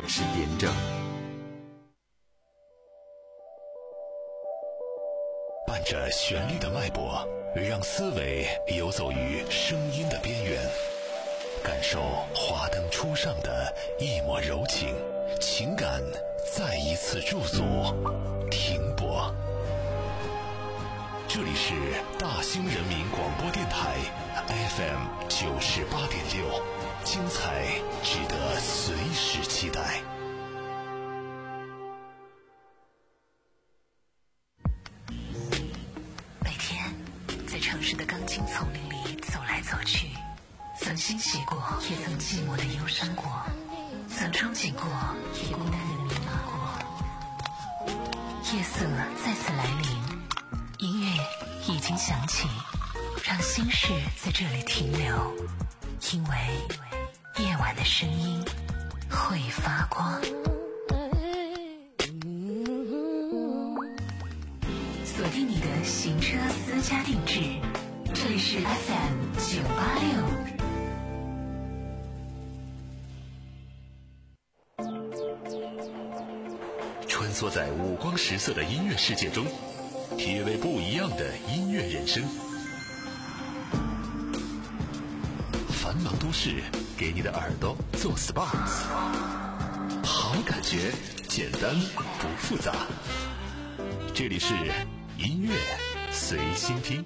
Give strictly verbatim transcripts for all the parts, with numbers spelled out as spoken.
是严正。伴着旋律的脉搏，让思维游走于声音的边缘，感受华灯初上的一抹柔情，情感再一次驻足停泊。这里是大兴人民广播电台 F M 九十八点六，精彩值得随时期待。 每天在城市的钢筋丛林里走来走去，曾欣喜过，也曾寂寞的忧伤过，曾憧憬过，也孤单的迷茫过。夜色再次来临，音乐已经响起，让心事在这里停留，因为夜晚的声音会发光。锁定你的行车私家定制，这里是 F M 九八六。 穿梭在五光十色的音乐世界中，体味不一样的音乐人生。繁忙都市给你的耳朵做 S P A， 好感觉简单不复杂。这里是音乐随心听。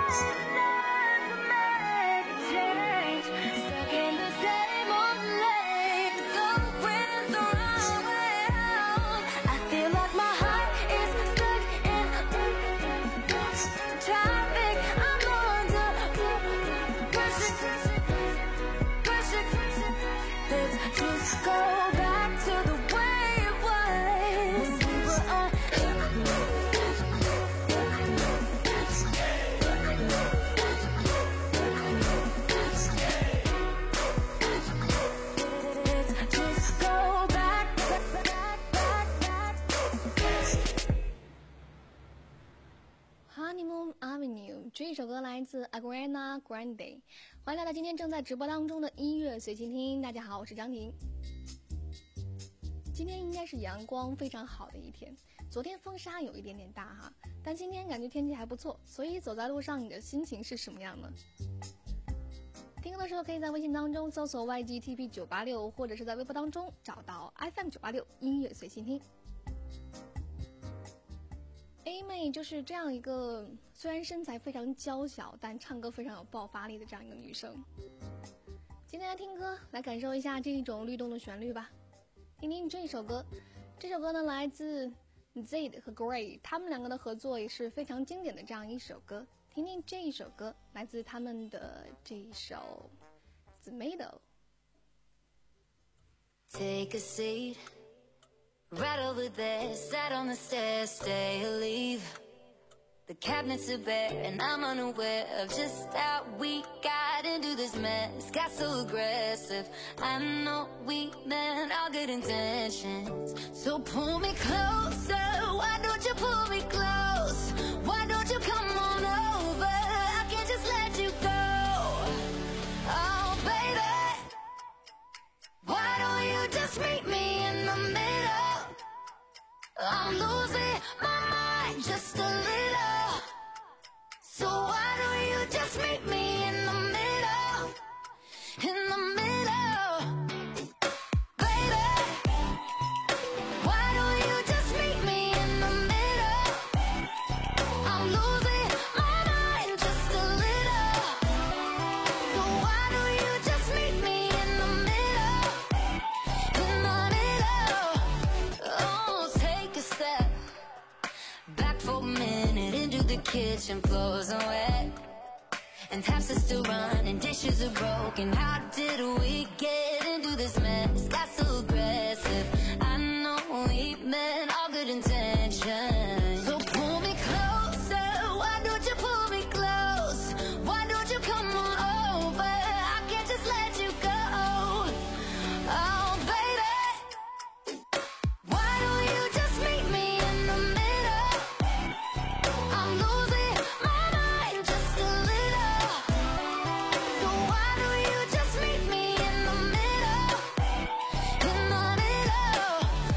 Honeymoon Avenue 这一首歌来自 Ariana Grande。欢迎来到今天正在直播当中的音乐随心听。大家好，我是张婷。今天应该是阳光非常好的一天，昨天风沙有一点点大哈，但今天感觉天气还不错，所以走在路上你的心情是什么样呢？听歌的时候可以在微信当中搜索 Y G T P 九八六， 或者是在微博当中找到 F M 九八六 音乐随心听。A 妹就是这样一个虽然身材非常娇小，但唱歌非常有爆发力的这样一个女生。今天来听歌，来感受一下这一种律动的旋律吧。听听这一首歌，这首歌呢来自 Zed 和 Gray， 他们两个的合作也是非常经典的这样一首歌。听听这一首歌，来自他们的这一首 Tomato。Take a seat right over there, sat on the stairs, stay or leave. The cabinets are bare and I'm unaware of just how we got into this mess. Got so aggressive, I know we meant all good intentions. So pull me closer, why don't you pull me close? Why don't you come on over? I can't just let you go. Oh baby, why don't you just meet me in the middle? I'm losing my mind just a little. So why don't you just meet me in the middle? In the middle. Baby, why don't you just meet me in the middle? I'm losing my mind just a little. So why don't you just meet me in the middle? In the middle. Oh, take a step back for a minute into the kitchen, floors are wet and taps are still running, dishes are broken. How did we get into this mess? Got so aggressive, I know we meant all good intentions. So pull me closer, why don't you pull me close? Why don't you come on over? I can't just let you go. Oh baby, why don't you just meet me in the middle? I'm losing my mind just a little. So why don't you just meet me in the middle? In the middle.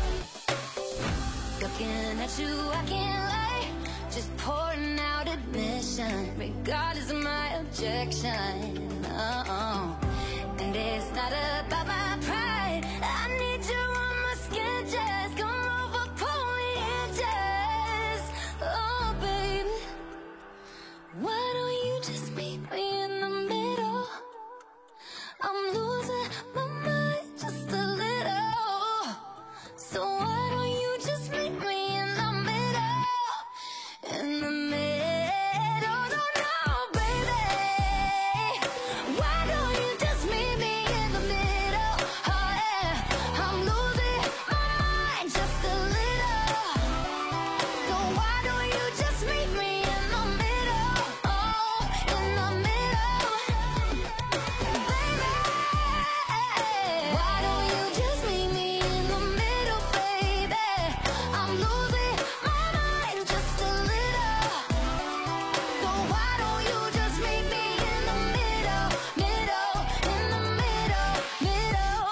Looking at you, I can't lie, just pouring out admission, regardless of my objection. Oh, and it's not about my pride. I need you on my skin, just come over, pull me in, just. Oh, baby, why don't you just meet me in the middle? I'm losing my mind just a little. So why don't you just meet me in the middle? In the middle, no, no, baby. Why don't you just meet me in the middle? Oh yeah, I'm losing my mind just a little. So why don't you just meet me in the middle? Oh, in the middle, baby. Why don't you just meet me in the middle, baby? I'm losing my mind just a little. So why don't you just meet me in the middle, middle, in the middle, middle.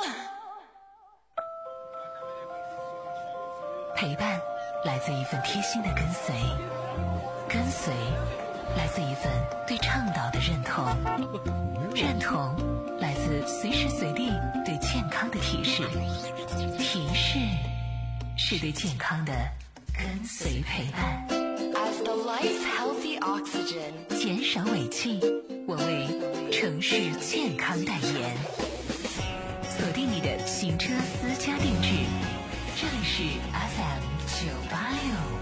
陪伴来自一份贴心的跟随，跟随来自一份对倡导的认同，认同来自随时随地对健康的提示，提示是对健康的跟随陪伴。As the Life Healthy Oxygen， 减少尾气，我为城市健康代言。锁定你的行车私家定制，这里是 F M 九八六。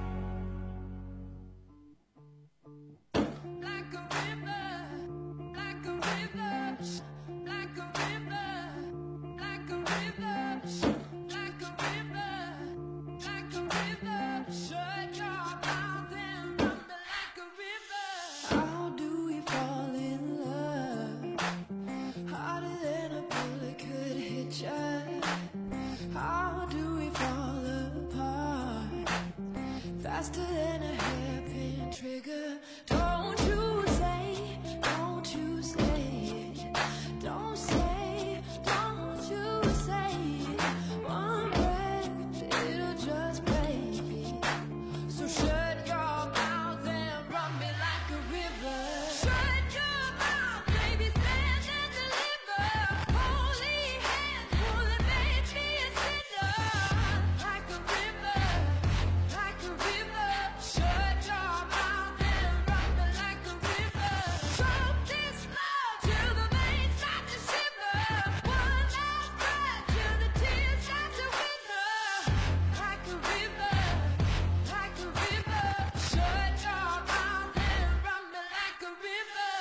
Faster than a hairpin trigger. Don't you say, don't you say it. Don't say, don't you say it. One breath, it'll just break it. So shut your mouth and run me like a river. Shut your mouth, baby, stand and deliver. Holy hands, will it make me a sinner? Like a river, like a river. Shut your mouth and run me like a river. Choke this love till the veins start to shiver. One last breath till the tears start to wither. Like a river, like a river. Shut your mouth and run me like a river.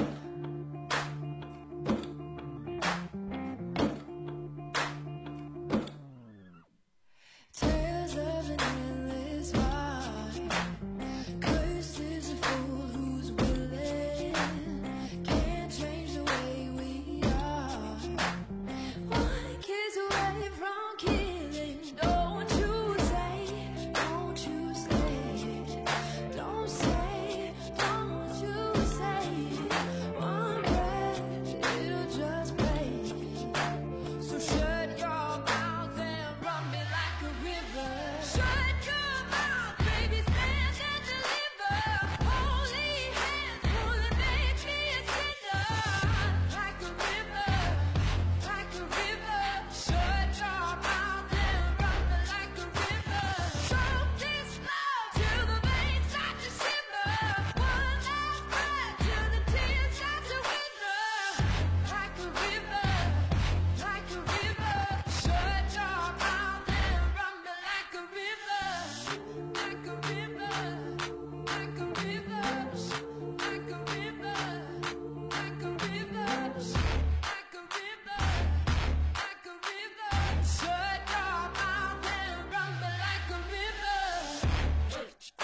Tales of an endless ride. Cursed is a fool who's willing. Can't change the way we are. One kiss away from killing. Don't you say, don't you say it. Don't say, don't you say it. One breath, it'll just break it. So shut your mouth and run me like a river. Shut your mouth, baby, stand and deliver. Holy hands, will it make me a sinner? Like a river, like a river. Shut your mouth and run me like a river. Choke this love till the veins start to shiver. One last breath till the tears start to wither. Like a river, like a river. Shut your mouth and run me like a river. Like a river, like a river. Like a river, like a river. Like a river, like a river. Shut your mouth and run me like a river.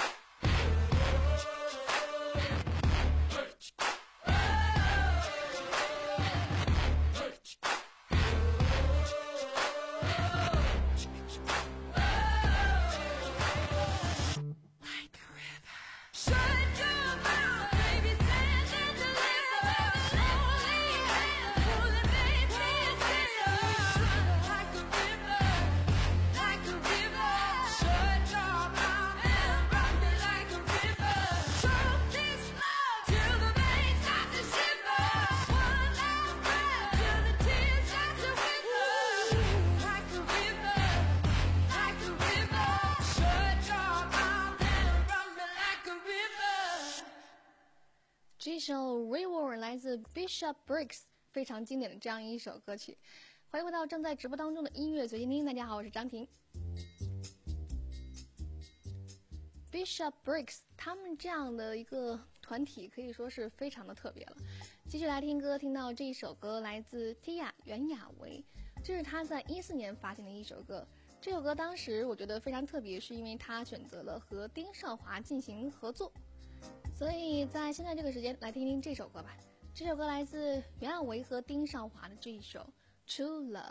Shut your mouth, baby, stand and deliver. Holy hands, will it make me a sinner? Like a river, like a river. Shut your mouth and run me like a river. Choke this love till the veins start to shiver. One last breath till the tears start to wither. Like a river, like a river. Shut your mouth and run me like a river. 这首 River 来自 Bishop Briggs， 非常经典的这样一首歌曲。欢迎回到正在直播当中的音乐随心听，大家好，我是张婷。Bishop Briggs 他们这样的一个团体可以说是非常的特别了。继续来听歌，听到这一首歌来自 Tia 袁娅维，这是她在一四年发行的一首歌。这首歌当时我觉得非常特别，是因为她选择了和丁少华进行合作。所以在现在这个时间来听听这首歌吧。这首歌来自袁娅维和丁少华的这一首 True Love。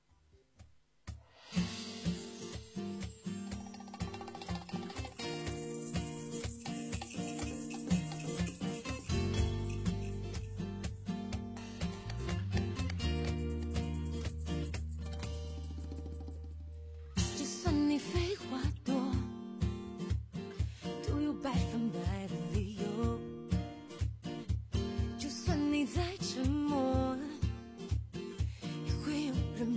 就算你废话多，都有百分百的理由。就算你再沉默，也会有人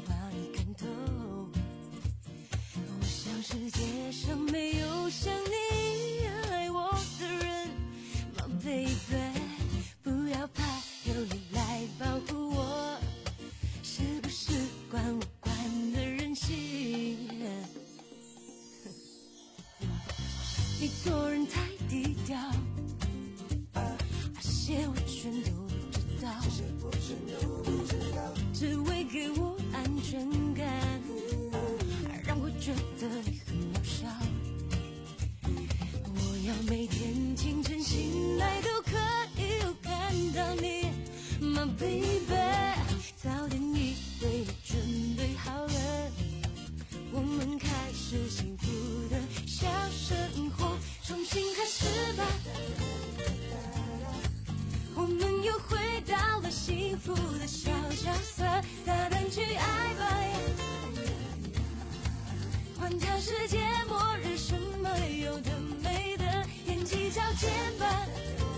全感，让我觉得你很渺小。我要每天清晨醒来都可以有看到你 My baby， 早点已为你准备好了，我们开始幸福的小生活，重新开始吧，我们又回到了幸福的小角色，大胆去爱吧，管他世界末日什么有的没的，踮起脚尖吧，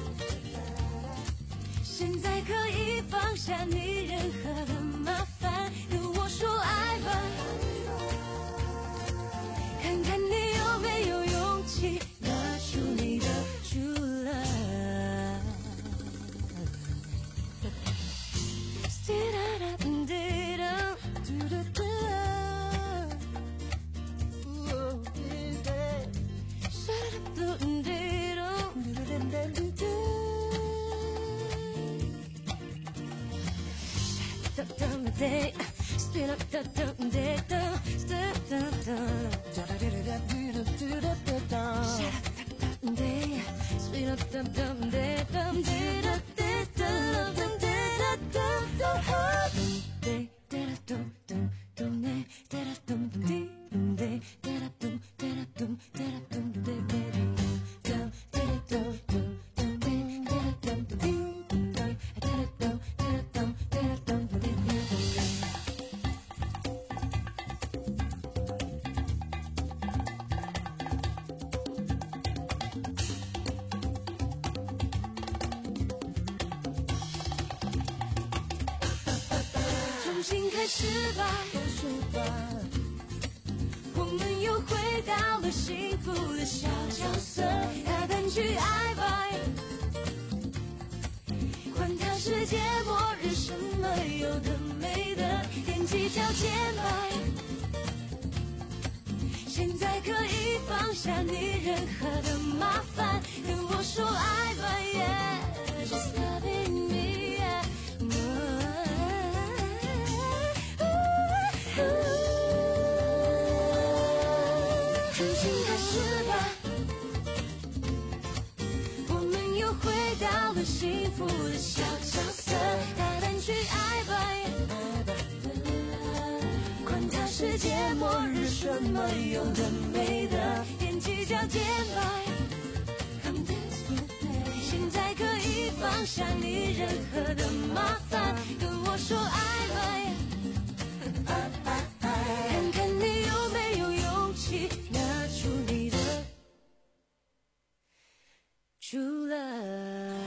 现在可以放下你任何的麻烦，跟我说爱吧，看看你有没有勇气拿出你的 true love。 Spin up the dum day dum, step dum dum, da da da da da da da da da day, spin up the dum day dum, da da da da dum da da da day, da da dum dum dum day, da da dum dum day, da da dum da da dum da da dum day day dum da da dum dum day, da da dum dum dum day, da da dum da da dum da da dum day day。重新开始吧，我们又回到了幸福的小角色，大胆去爱吧，管他世界末日什么有的没的，踮起脚尖吧，现在可以放下你任何的麻烦，跟我说爱吧 yeah, just loving me yeah,重新开始吧，我们又回到了幸福的小角色，大胆去爱吧，管他世界末日什么有的没的，踮起脚尖吧，现在可以放下你任何的麻烦，跟我说爱吧，看看你有没有勇气拿出你的 true love。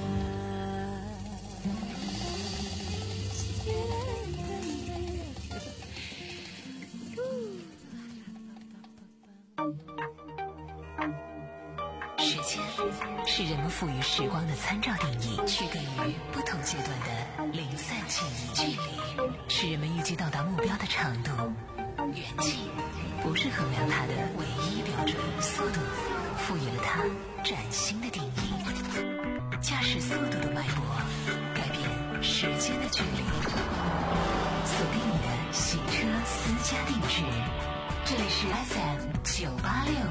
时间是人们赋予时光的参照定义，区隔于不同阶段的零散记忆。距离是人们预计到达目标的长度，远近不是衡量它的唯一标准。速度赋予了它崭新的定义，驾驶速度的脉搏改变时间的距离。锁定你的行车私家定制，这里是 F M 九八六。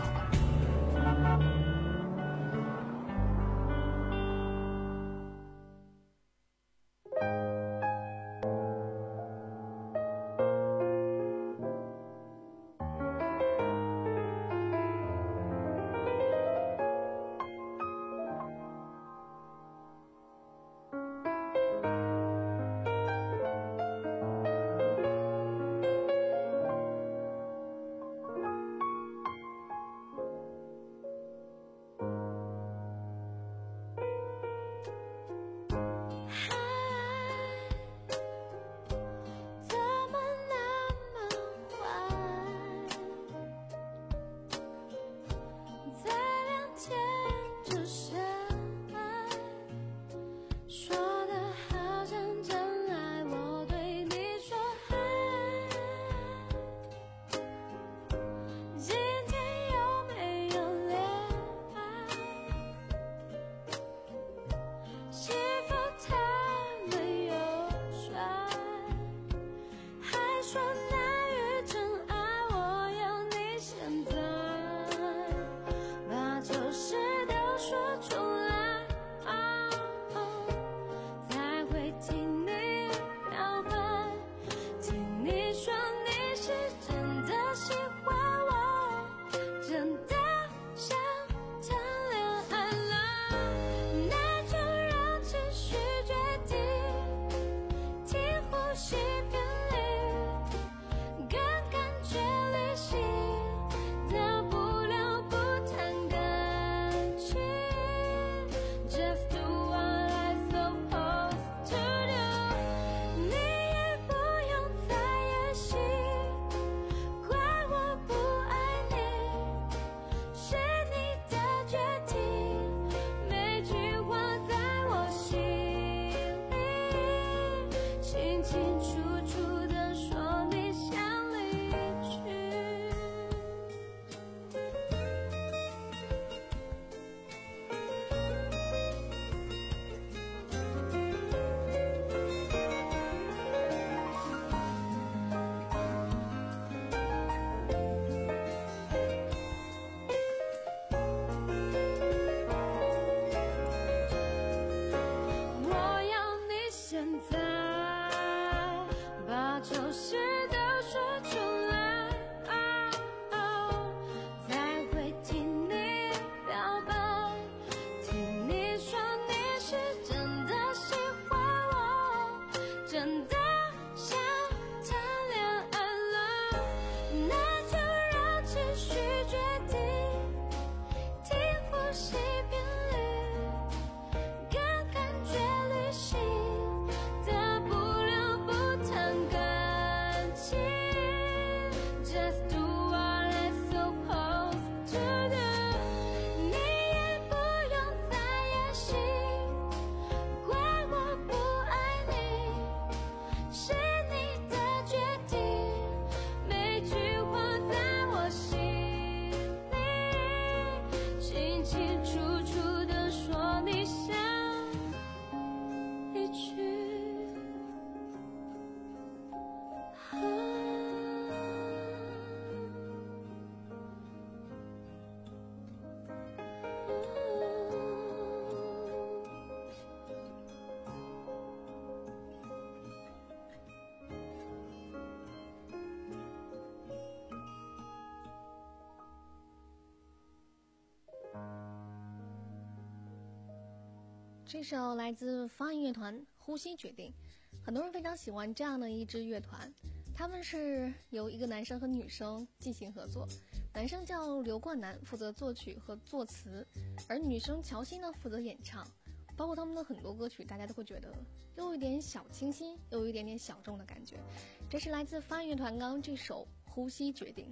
这首来自方音乐团《呼吸决定》，很多人非常喜欢这样的一支乐团。他们是由一个男生和女生进行合作，男生叫刘冠南，负责作曲和作词，而女生乔欣呢负责演唱。包括他们的很多歌曲，大家都会觉得又有一点小清新，又有一点点小众的感觉。这是来自方音乐团刚刚这首《呼吸决定》。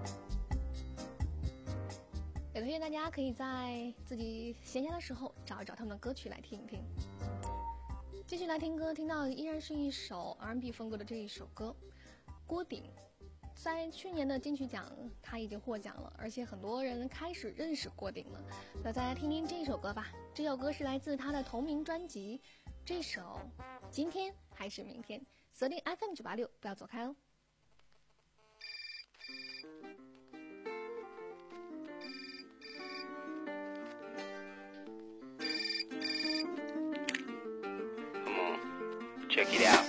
也推荐大家可以在自己闲暇的时候找一找他们的歌曲来听一听。继续来听歌，听到依然是一首 R and B 风格的这一首歌，郭顶。在去年的金曲奖他已经获奖了，而且很多人开始认识郭顶了。那再来听听这首歌吧，这首歌是来自他的同名专辑，这首今天还是明天。锁定 F M 九八六，不要走开哦。 Check it out.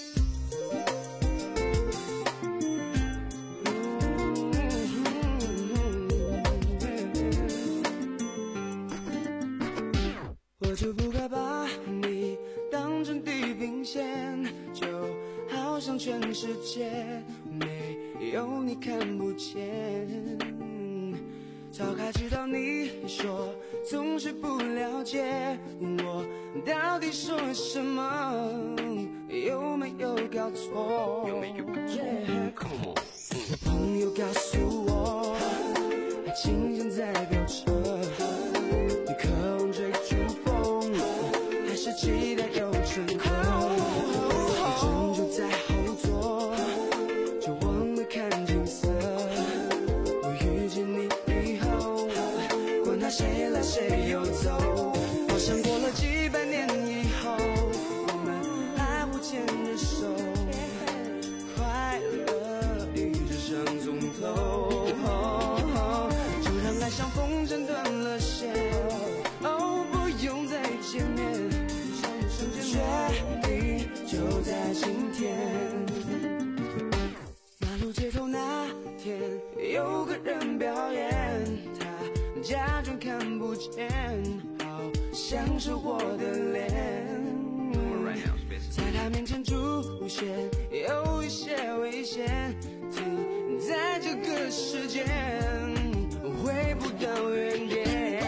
我就不该把你当成地平线，就好像全世界没有你看不见。早该知道你说总是不了解我到底说什么，有没有搞错？ 有没有搞错？ Come on， 我朋友告诉我，爱情正在飙车，你渴望追逐风，还是期待有乘客？你专注在后座，就忘了看景色。我遇见你以后，管他谁来谁又走，好像过了几百年以后，我们还会牵着手，快乐一直上从头。就让爱像风筝断了线，哦，不用再见面，决定就在今天。马路街头那天，有个人表演，他假装看不见，好像是我的脸，在他面前出现有一些危险，停在这个时间，回不到原点。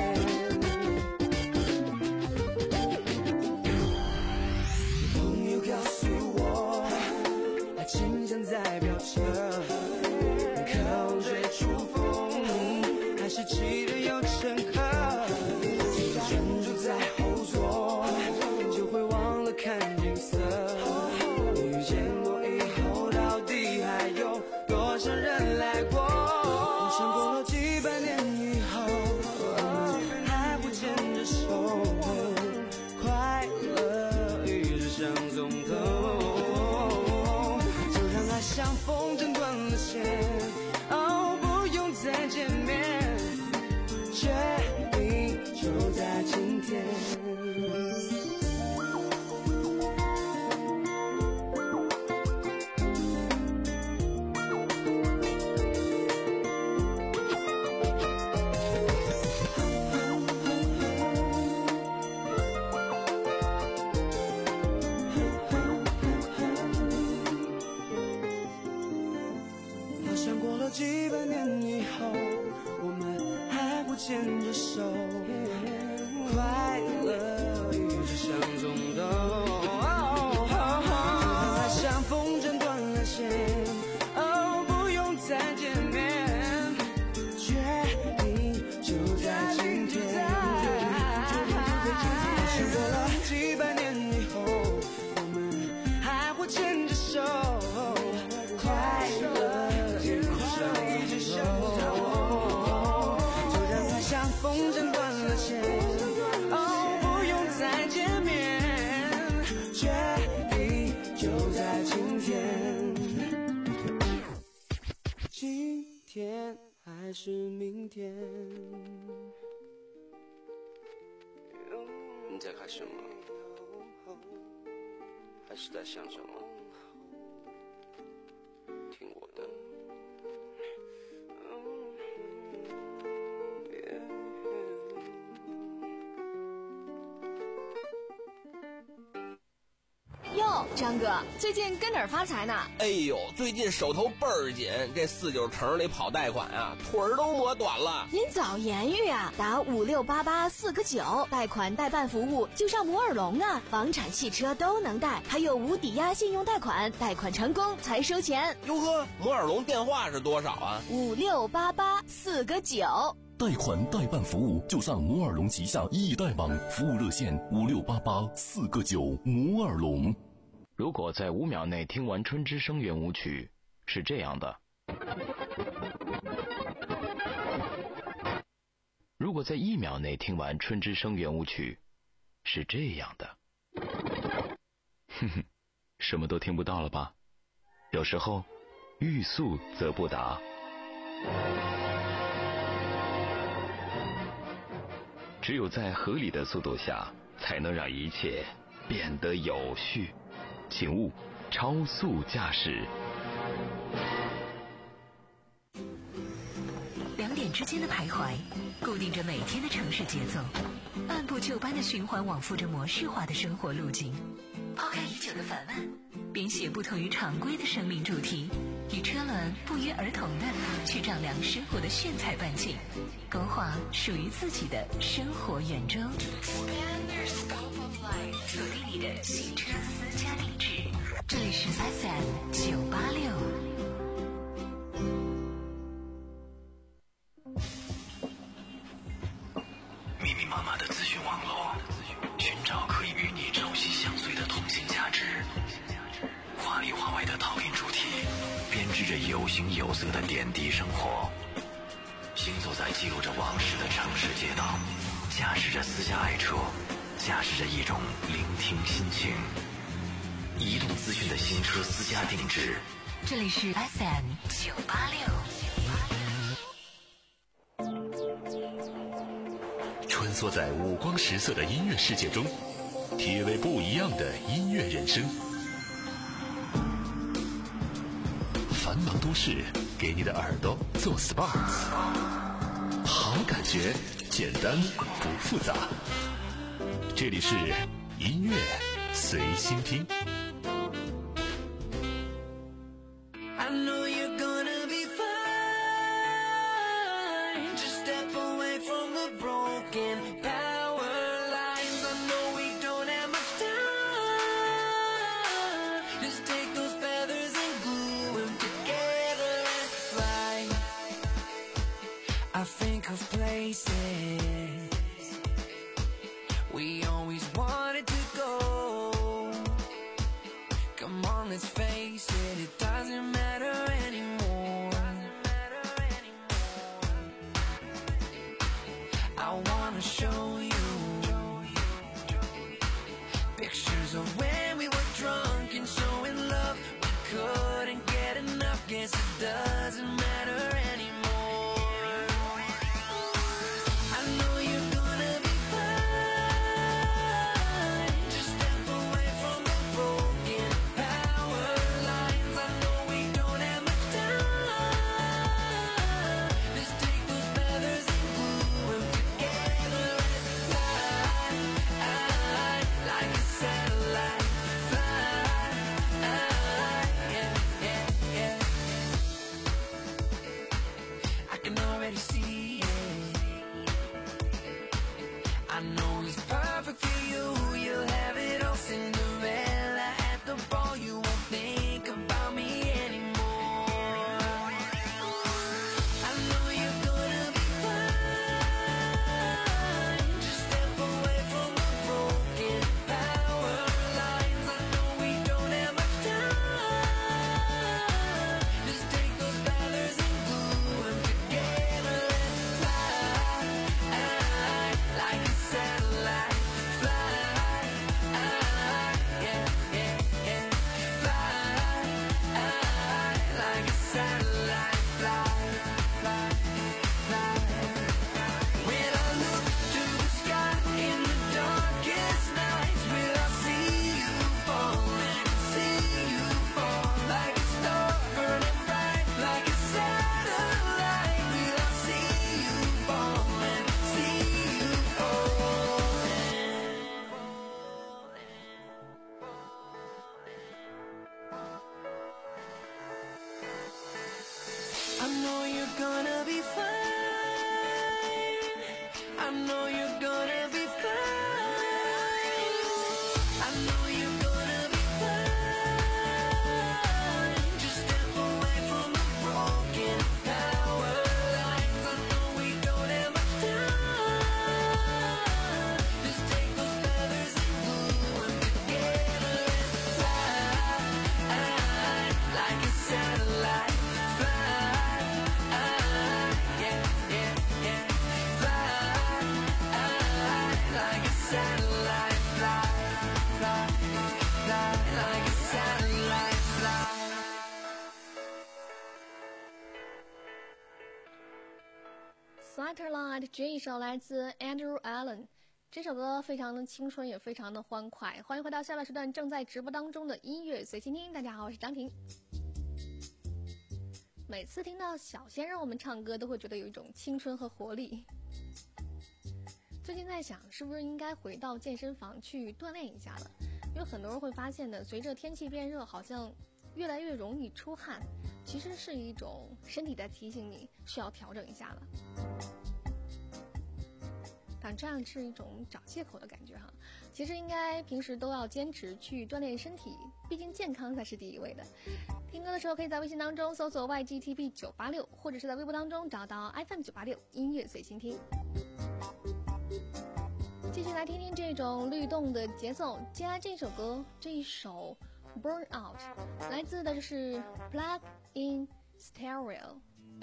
朋友告诉我，爱情像在飙车，渴望追逐风，还是期待有乘客？专注在后座，就会忘了看景色。遇见我以后，到底还有多少人来过？好像过了几百年以后，我们还会牵着手，快乐一直向从头。就让爱像风筝断了线，哦，不用再见面，决定就在今天。好像过了几百年以后，我们还会牵着手，快乐一直向从头。爱像风筝断了线，哦，不用再见面，决定就在今天。好像过了几百年以后，我们还会牵着手，快乐一直向从头。就让爱像风筝断了线，哦，不用再见面，决定就在今天。今天还是明天？ 你在看什么？还是在想什么？听我的。 哟，张哥，最近跟哪儿发财呢？ 哎呦，最近手头倍儿紧，这四九城里跑贷款啊，腿儿都磨短了。 您早言语啊，打五六八八四个九，贷款代办服务就上摩尔龙啊，房产、汽车都能贷，还有无抵押信用贷款，贷款成功才收钱。 哟呵，摩尔龙电话是多少啊？ 五六八八四个九。 贷款代办服务就上摩尔龙旗下易贷网，服务热线五六八八四个九。摩尔龙。 如果在五秒内听完春之声圆舞曲，是这样的；如果在一秒内听完春之声圆舞曲，是这样的。哼哼，什么都听不到了吧？有时候，欲速则不达。只有在合理的速度下，才能让一切变得有序。请勿超速驾驶。 两点之间的徘徊，固定着每天的城市节奏，按部就班的循环往复着模式化的生活路径。抛开已久的烦闷，编写不同于常规的生命主题，与车轮不约而同的去丈量生活的炫彩半径，勾画属于自己的生活圆周。锁定你的行车私家定制，这里是 F M 九八六。 密密麻麻的资讯网络，寻找可以与你朝夕相随的通信价值。华里华外的套印主题，编织着有形有色的点滴生活。行走在记录着往事的城市街道，驾驶着私家爱车，驾驶着一种聆听心情。移动资讯的新车私家定制， 这里是 F M 九八六。 穿梭在五光十色的音乐世界中，体味不一样的音乐人生。繁忙都市给你的耳朵做 S P A， 好感觉，简单不复杂。这里是音乐随心听。 I know you're gonna be fine. Just step away from the broken power lines. I know we don't have much time. Just take those feathers and glue them together and fly. I think of places we always wanted to go. Come on, let's face it, it doesn't matter anymore. I wanna show you pictures of when we were drunk and so in love. We couldn't get enough, guess it doesn't matter anymore. I know you're gonna be fine. Just step away from the broken power lines. I know we don't have satellite, fly, fly, fly like a satellite, fly. Satellite 这一首来自 Andrew Allen， 这首歌非常的青春，也非常的欢快。欢迎回到下半时段正在直播当中的音乐随心听。大家好，我是张婷。每次听到小鲜肉们唱歌，都会觉得有一种青春和活力。最近在想，是不是应该回到健身房去锻炼一下了？因为很多人会发现的，随着天气变热，好像越来越容易出汗，其实是一种身体在提醒你需要调整一下了。但这样是一种找借口的感觉哈。其实应该平时都要坚持去锻炼身体，毕竟健康才是第一位的。听歌的时候可以在微信当中搜索 Y G T B 九八六， 或者是在微博当中找到 F M 九八六 音乐随心听。继续来听听这种律动的节奏。接下来这首歌，这一首 Burn Out 来自的是 Plug in Stereo。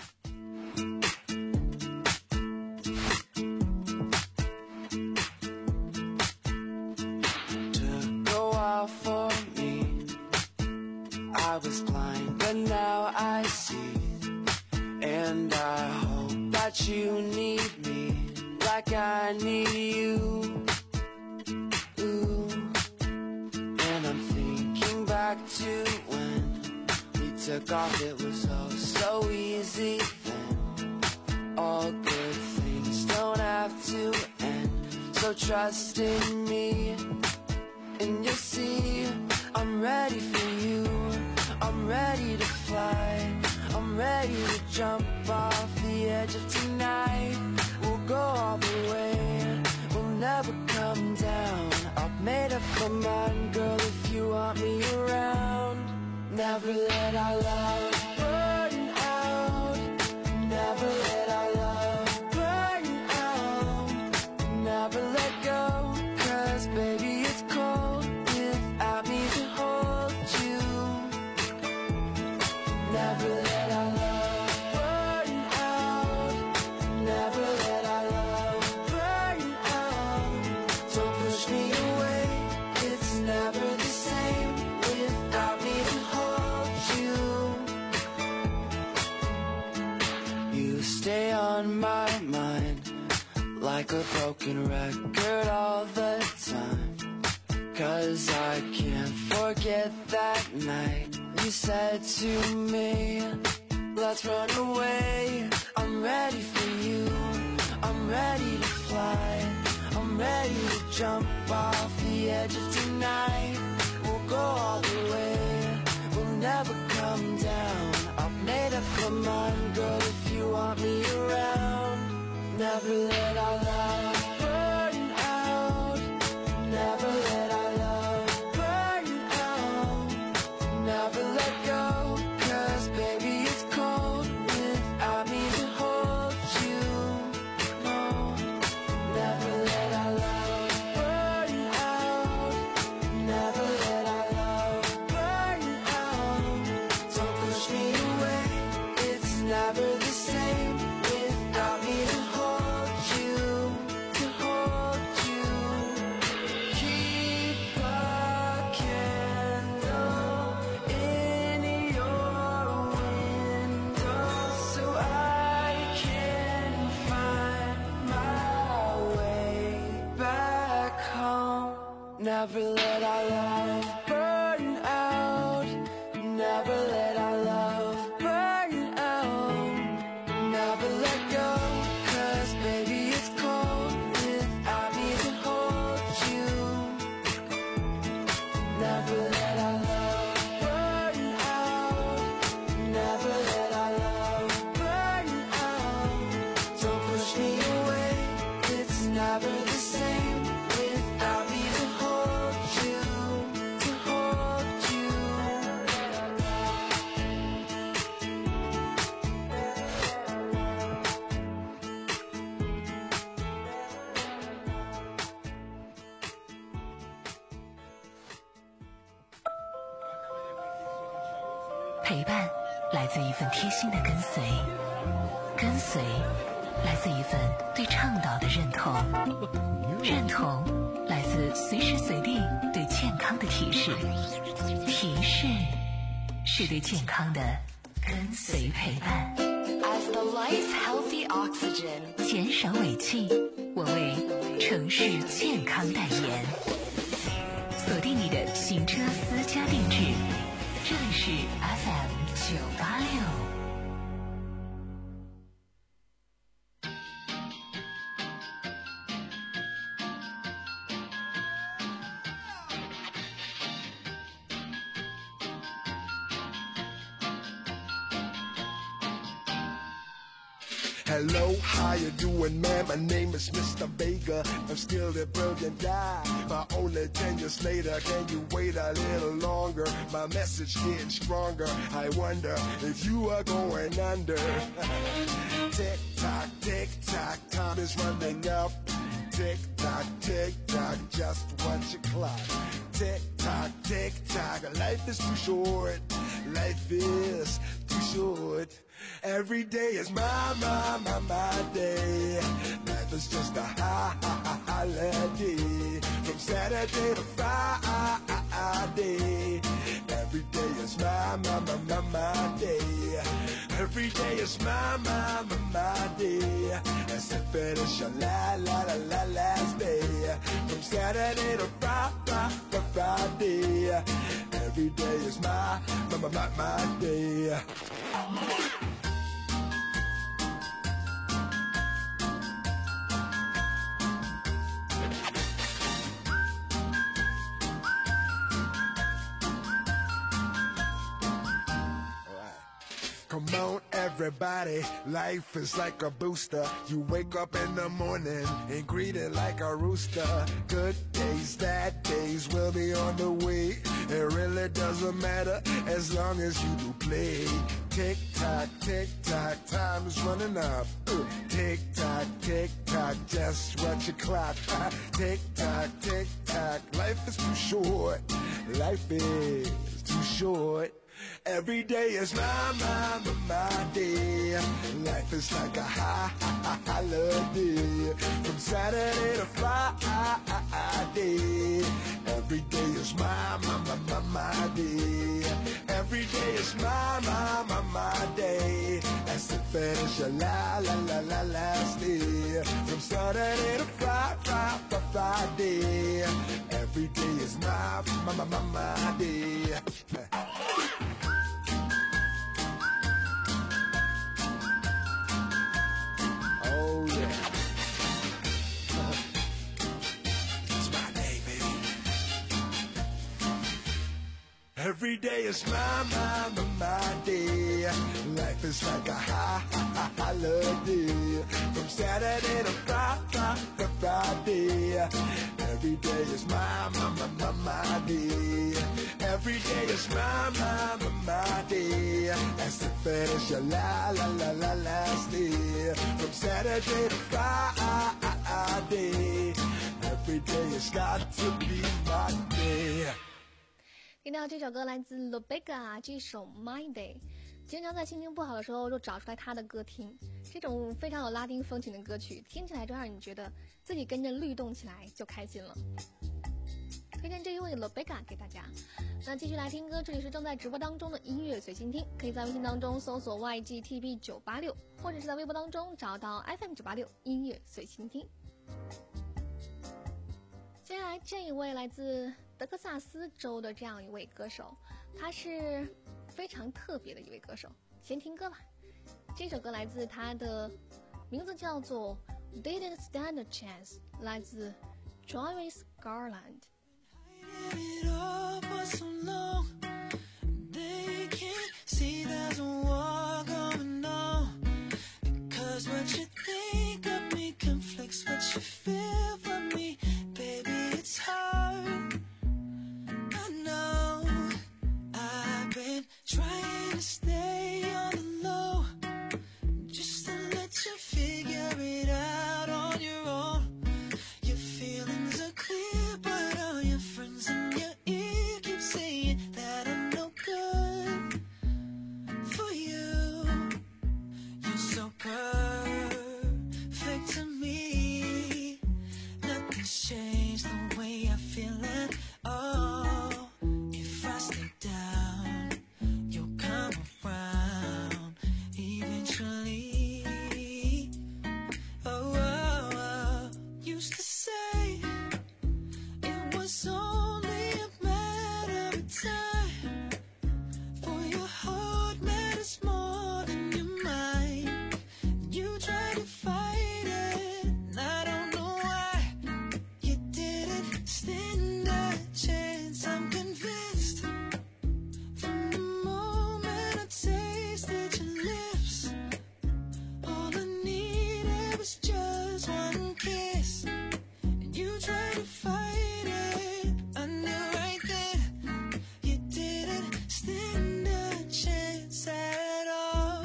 For me, I was blind, but now I see, and I hope that you need me like I need you. Ooh. And I'm thinking back to when we took off, it was oh so easy then. All good things don't have to end, so trust in me. And you'll see, I'm ready for you, I'm ready to fly, I'm ready to jump off the edge of tonight. We'll go all the way, we'll never come down. I've made up my mind, girl, if you want me around. Never let our love burn out, never let our love burn out, never let go, 'cause baby it's cold without me to hold you. Never let our love burn out, never let our love burn out. Don't push me away, it's never the same without me to hold you. You stay on my mind like a broken record all the time, 'cause I can't forget that night you said to me, let's run away. I'm ready for you, I'm ready to fly, I'm ready to jump off the edge of tonight. We'll go all the way, we'll never come down. I've made up my mind, girl, if you want me around. Never let our love burn out, never let our love burn out, never let go, 'cause baby it's cold without me to hold you. No, never let our love burn out, never let our love burn out. Don't push me away, it's never the same without me to hold you, to hold you. Keep a candle in your window so I can find my way back home. Never let our love burn out, never let our love burn out, never let go, 'cause baby it's cold without me to hold you. Never let our love burn out, never let our love burn out. Don't push me away, it's never the same without me to hold you, to hold you. 陪伴来自一份贴心的跟随，跟随来自一份对倡导的认同，认同随时随地对健康的提示，提示是对健康的跟随陪伴。 As the life healthy oxygen， 减少尾气，我为城市健康代言。锁定你的行车私家定制，这里是 F M 九八六。 Hello, how you doing, man? My name is Mister Vega. I'm still the brilliant guy, but only ten years later. Can you wait a little longer? My message getting stronger. I wonder if you are going under. Tick tock, tick tock, time is running up. Tick tock, tick tock, just watch your clock. Tick tock, tick tock, life is too short. Life is too short. Every day is my, my, my, my day. Life is just a high, high, high, holiday. From Saturday to Friday. Every day is my, my, my, my, my day. Every day is my, my, my, my day. As if it is your la, la, la, la, last day. From Saturday to Friday, Friday. Every day is my, my, my, my, my day. Come on, everybody, life is like a booster. You wake up in the morning and greet it like a rooster. Good days, bad days will be on the way. It really doesn't matter as long as you do play. Tick tock, tick tock, time is running up. Uh, tick tock, tick tock, just watch your clock. Uh, tick tock, tick tock, life is too short. Life is too short. Every day is my, my, my, my day. Life is like a high, high, high holiday. From Saturday to Friday. Every day is my, my, my, my, my day. Every day is my, my, my, my day. As if it is your la, la, la, la, last day. From Saturday to Friday, Friday. Every day is my, my, my, my, my day. Oh yeah. It's my day, baby. Every day is my, my, my, my day. Life is like a high, high, high holiday. From Saturday to Friday, Friday. Every day is my, my, my, my, my day. Every day is my, my, my, my day. As if it is your la, la, la, la, last day. From Saturday to Friday. Every day has got to be my day. 听到这首歌来自 Lobega， 这首 My Day， 经常在心情不好的时候就找出来他的歌听。这种非常有拉丁风情的歌曲，听起来就让你觉得自己跟着律动起来就开心了。推荐这一位 Lobega 给大家。那继续来听歌，这里是正在直播当中的音乐随心听，可以在微信当中搜索 Y G T B 九八六， 或者是在微博当中找到 F M 九八六音乐随心听。接下来这一位来自德克萨斯州的这样一位歌手，他是非常特别的一位歌手。先听歌吧，这首歌来自他的名字叫做 Didn't Stand a Chance， 来自 Travis Garland。 Trying to stay on the low, just to let you figure it out on your own. Your feelings are clear, but are was only a matter of time. For your heart matters more than your mind. You tried to fight it, and I don't know why. You didn't stand a chance, I'm convinced. From the moment I tasted your lips, all I needed was just one kiss. And you tried to fight it, I knew right then you didn't stand a chance at all.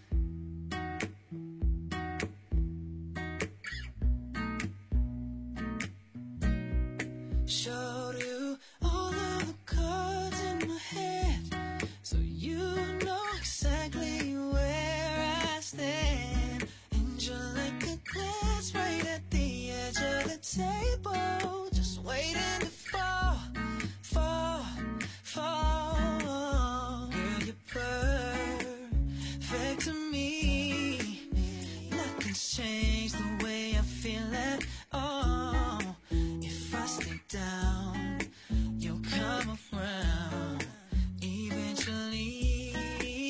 Showed you all of the cards in my hand, so you know exactly where I stand. And you're like a glass right at the edge of the table, just waiting to fall, fall, fall. Girl, you're perfect to me. Nothing's changed the way I feel at all. If I stay down, you'll come around eventually.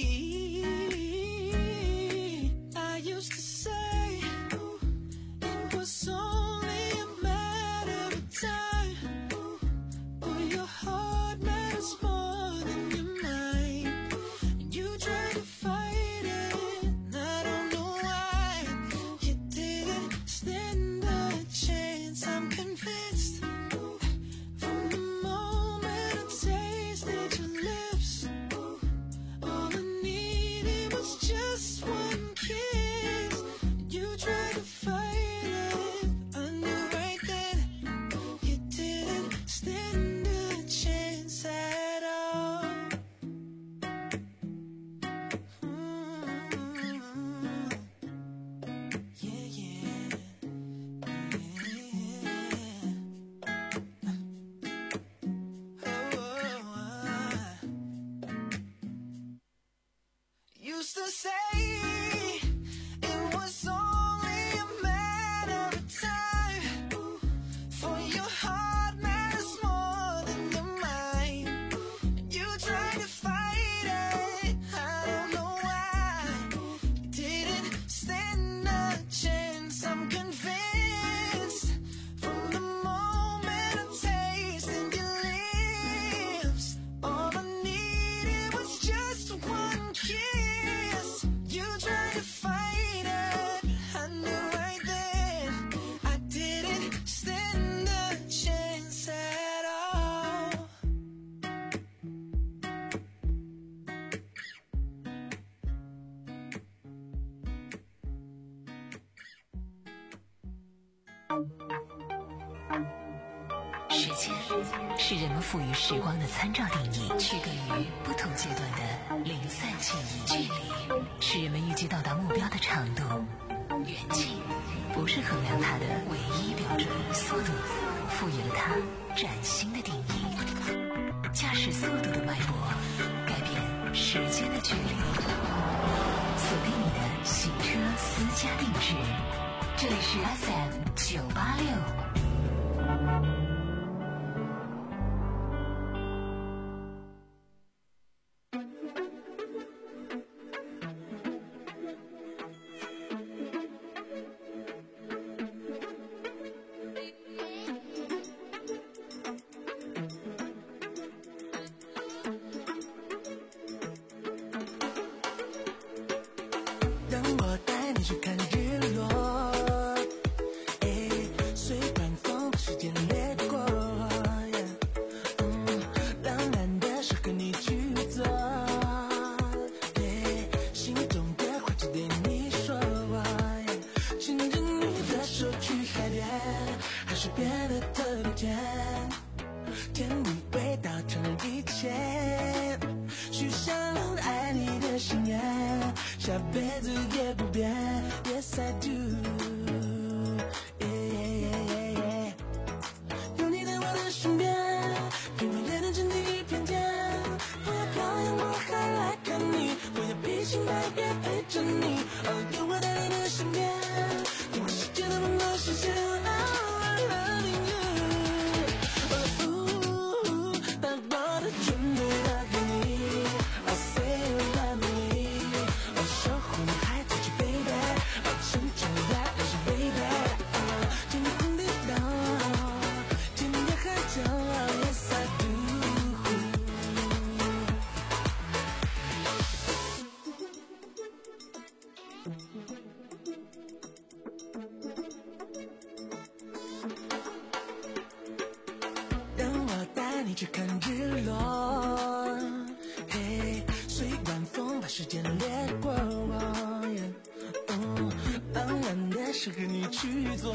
I used to say it was only a matter of time. But your heart matters more than your mind. And you tried to fight it, and I don't know why. You didn't stand a chance, I'm convinced. From the moment I tasted your lips, all I needed was just one kiss. You tried to fight it, I knew right then you didn't stand a chance at all. Mm. Yeah, yeah, yeah. Oh, used to say it was only a matter of time. For your heart matters more than your mind. And you tried to fight it, I don't know why. You didn't stand a chance, I'm convinced. From the moment I tasted your lips, all I needed was just one kiss. You tried to fight it, I knew right then I didn't stand a chance at all. 时间是人们赋予时光的参照定义，区隔于不同阶段的零散记忆。距离是人们预计到达目标的长度，远近不是衡量它的唯一标准。速度赋予了它崭新的定义。驾驶速度的脉搏，改变时间的距离。锁定你的行车私家定制，这里是 F M 九八六。 让我带你去看日落，哎，随晚风把时间掠过，嗯，浪漫的事和你去做，哎，心中的话只对你说，牵着你的手去海边，海水变得特别甜，甜蜜味道承认一切，许下了爱你的心愿，下辈子也不变。Yes I do， yeah, yeah, yeah, yeah. 有你在我的身边，比我也能镇定一片天。我要漂洋过海来看你，我要披星戴月陪着你。哦，有我在你的身边，你我世界的温柔实现。I love you， 我的风去看日落，嘿，随晚风把时间掠过，哦，傍晚的事和你去做，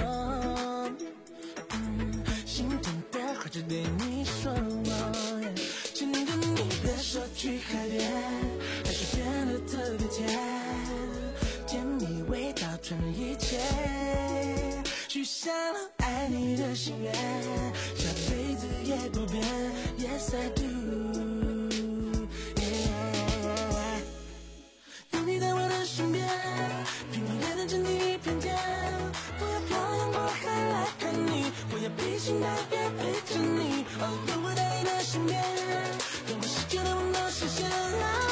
嗯，心疼的话只对你说，牵着你的手去海边，海水变得特别甜，甜蜜味道传了一切，许下了爱你的心愿，下辈子也不变 Yes I do， yeah， 有你在我的身边，平平淡淡成你一片天，我要漂洋过海来看你，我要披星戴月陪着你，哦，有我在你的身边，让我世界的温度实现了。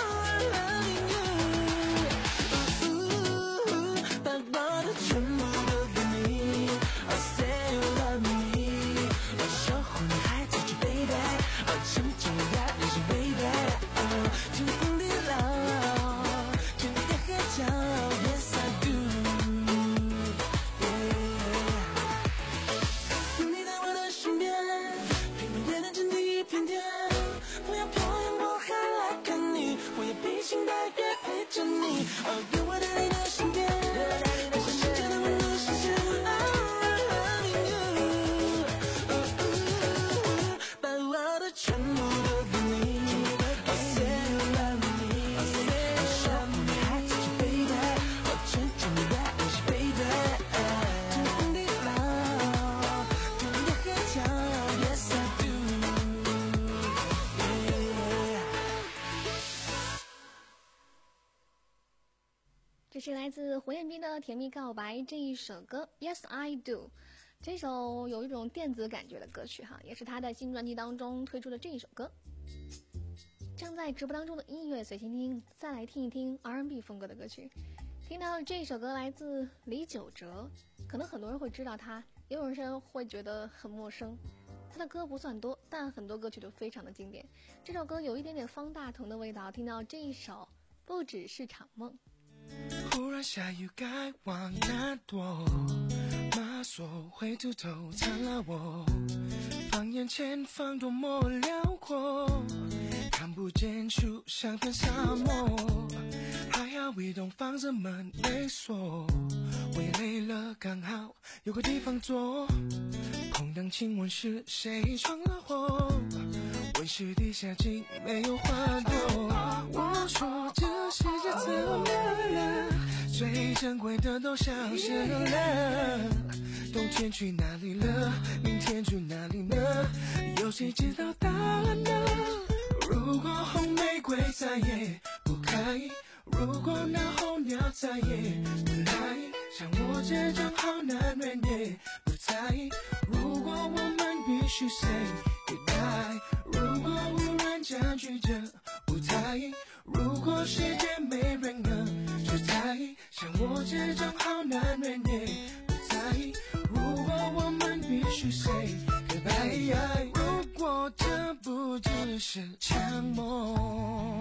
这是来自胡彦斌的《甜蜜告白》这一首歌 Yes I Do， 这首有一种电子感觉的歌曲哈，也是他的新专辑当中推出的这一首歌。正在直播当中的音乐随心听，再来听一听 R and B 风格的歌曲。听到这首歌来自李玖哲，可能很多人会知道他，也有人会觉得很陌生。他的歌不算多，但很多歌曲都非常的经典。这首歌有一点点方大同的味道，听到这一首不只是场梦。 忽然下雨该往哪躲，马索会秃头残了我，放眼前方多么辽阔，看不见树像片沙漠，还要移动房子门没锁，我也累了刚好有个地方坐，空荡亲吻是谁闯了祸，温室底下竟没有花朵，我说这世界怎么了，最珍贵的都消失了，冬天去哪里了，明天去哪里呢，有谁知道答案呢，如果红玫瑰再也不开，如果那候鸟再也不来，像我这种好男人也不在，如果我们必须 say goodbye， 如果无人占据着舞台，如果世界没人能主宰，像我这种好男人也不在，如果我们必须 say goodbye， 如果这不只是场梦，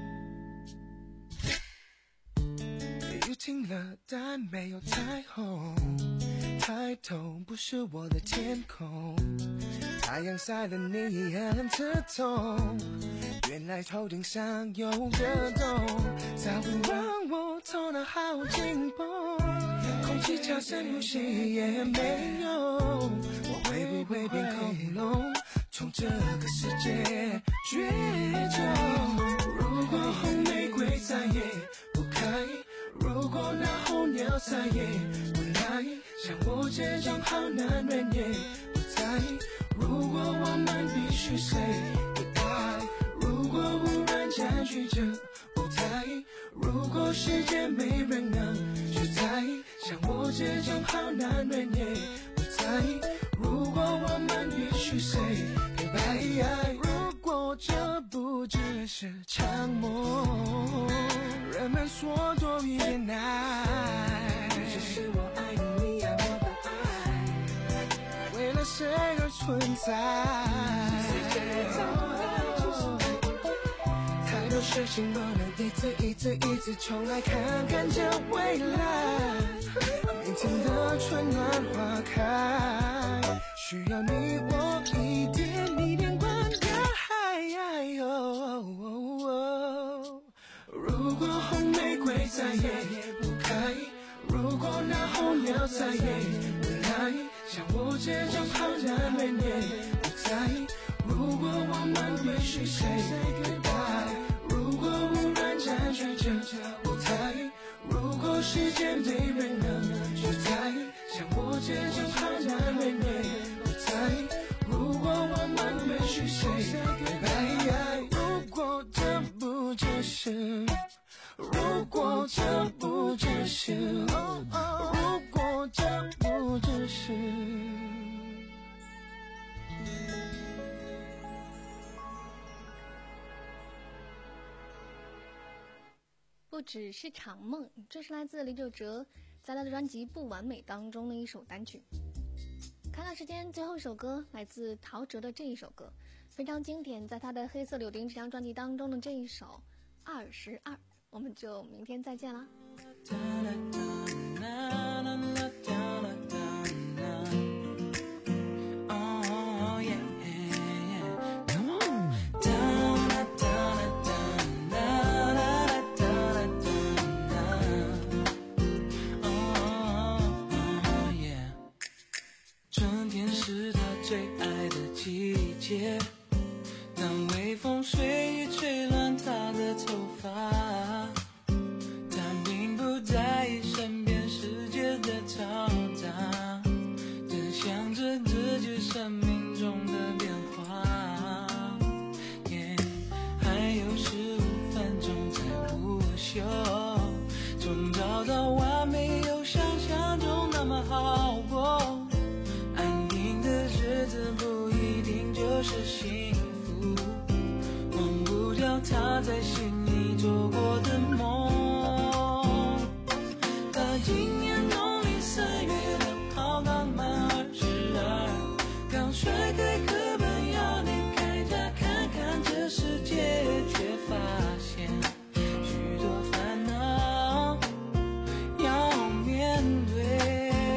雨停了但没有彩虹，抬头不是我的天空，太阳晒了你很刺痛，原来头顶上有个洞，早已让我头脑好紧绷，空气叫深呼吸也没用，我会不会变恐龙，从这个世界绝种，如果红玫瑰再也不开，如果那候鸟再也不来，像我这种好男人也不在，如果我们必须 say goodbye， 如果无人占据着舞台，如果世界没人能主宰，像我这种好男人也不在，如果我们必须 say goodbye， 如果这不只是场梦，人们说多一点爱，只是我爱你，你爱我的爱，为了谁而存在，太多事情不能一次一次一次重来，看看这未来，明天的春暖花开，需要你我一点一点灌溉。 要在意，未来像我这种好难为你，不在意。如果我们必须 say goodbye， 如果无人占据这舞台，如果时间没人能去在意，像我这种好难为你，不在意。如果我们必须 say goodbye， 如果这不只是，如果这不只是，如果这不只是。 不只是场梦，这是来自李玖哲在他的专辑《不完美》当中的一首单曲。看看时间，最后一首歌来自陶喆的这一首歌，非常经典，在他的《黑色柳丁》这张专辑当中的这一首《二十二》，我们就明天再见啦。 最爱的季节，当微风随意吹乱她的头发，她并不在意身边世界的嘈杂，只想着自己生命中的变化。yeah, 还有十五分钟才午休，从早到晚没有想象中那么好过。日子不一定就是幸福，忘不掉他在心里做过的梦。他今年农历四月六号刚满二十二，刚甩开课本要离开家看看这世界，却发现许多烦恼要面对。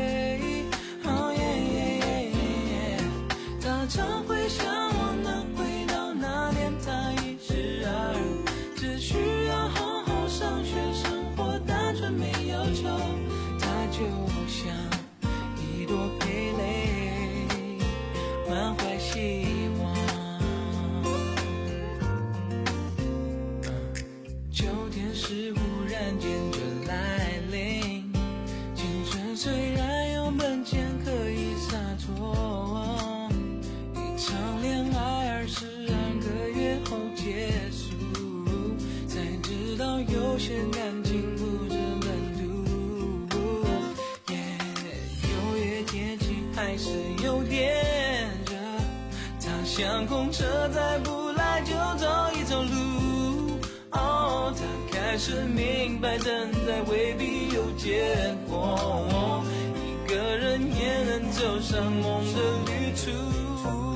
常会想我能回到那年他一十二，只需要好好上学，生活单纯没忧愁。他就像一朵蓓蕾，满怀希望。秋天是忽然间就来临，青春虽然有本钱可以洒脱，恋爱二十二个月后结束，才知道有些感情不值得赌。yeah, 九月天气还是有点热，他像空车再不来就走一走路。哦，他开始明白等待未必有结果，一个人也能走上梦的旅途。